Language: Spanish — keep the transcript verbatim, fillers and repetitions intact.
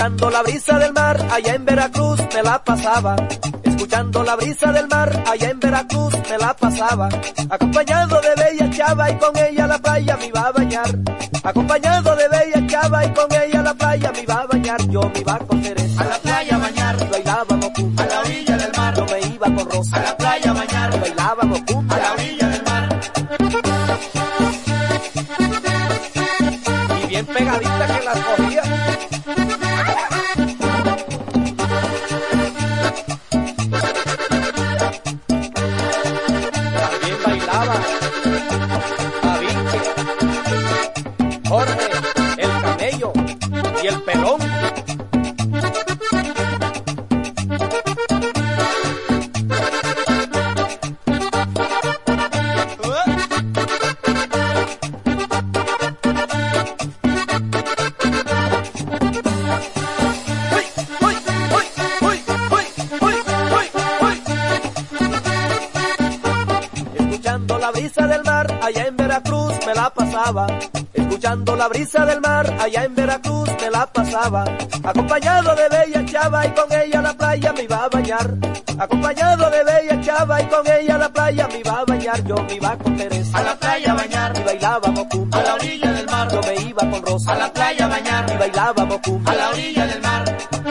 Escuchando la brisa del mar, allá en Veracruz me la pasaba. Escuchando la brisa del mar, allá en Veracruz me la pasaba. Acompañado de bella chava y con ella a la playa me iba a bañar. Acompañado de bella chava y con ella a la playa me iba a bañar. Yo me iba con Teresa a la playa a bañar. Bailábamos juntos a la orilla del mar. Yo me iba con Rosa a la playa a bañar. Bailábamos juntos a la orilla del mar. Y bien pegadita que las cogía. También bailaba Avinche, Jorge, el Camello y el Pelón. Escuchando la brisa del mar, allá en Veracruz me la pasaba. Escuchando la brisa del mar, allá en Veracruz me la pasaba. Acompañado de bella chava y con ella a la playa me iba a bañar. Acompañado de bella chava y con ella a la playa me iba a bañar. Yo me iba con Teresa a la playa a bañar. Y bailábamos juntos a la orilla del mar. Yo me iba con Rosa a la playa a bañar. Y bailábamos juntos a la orilla del mar.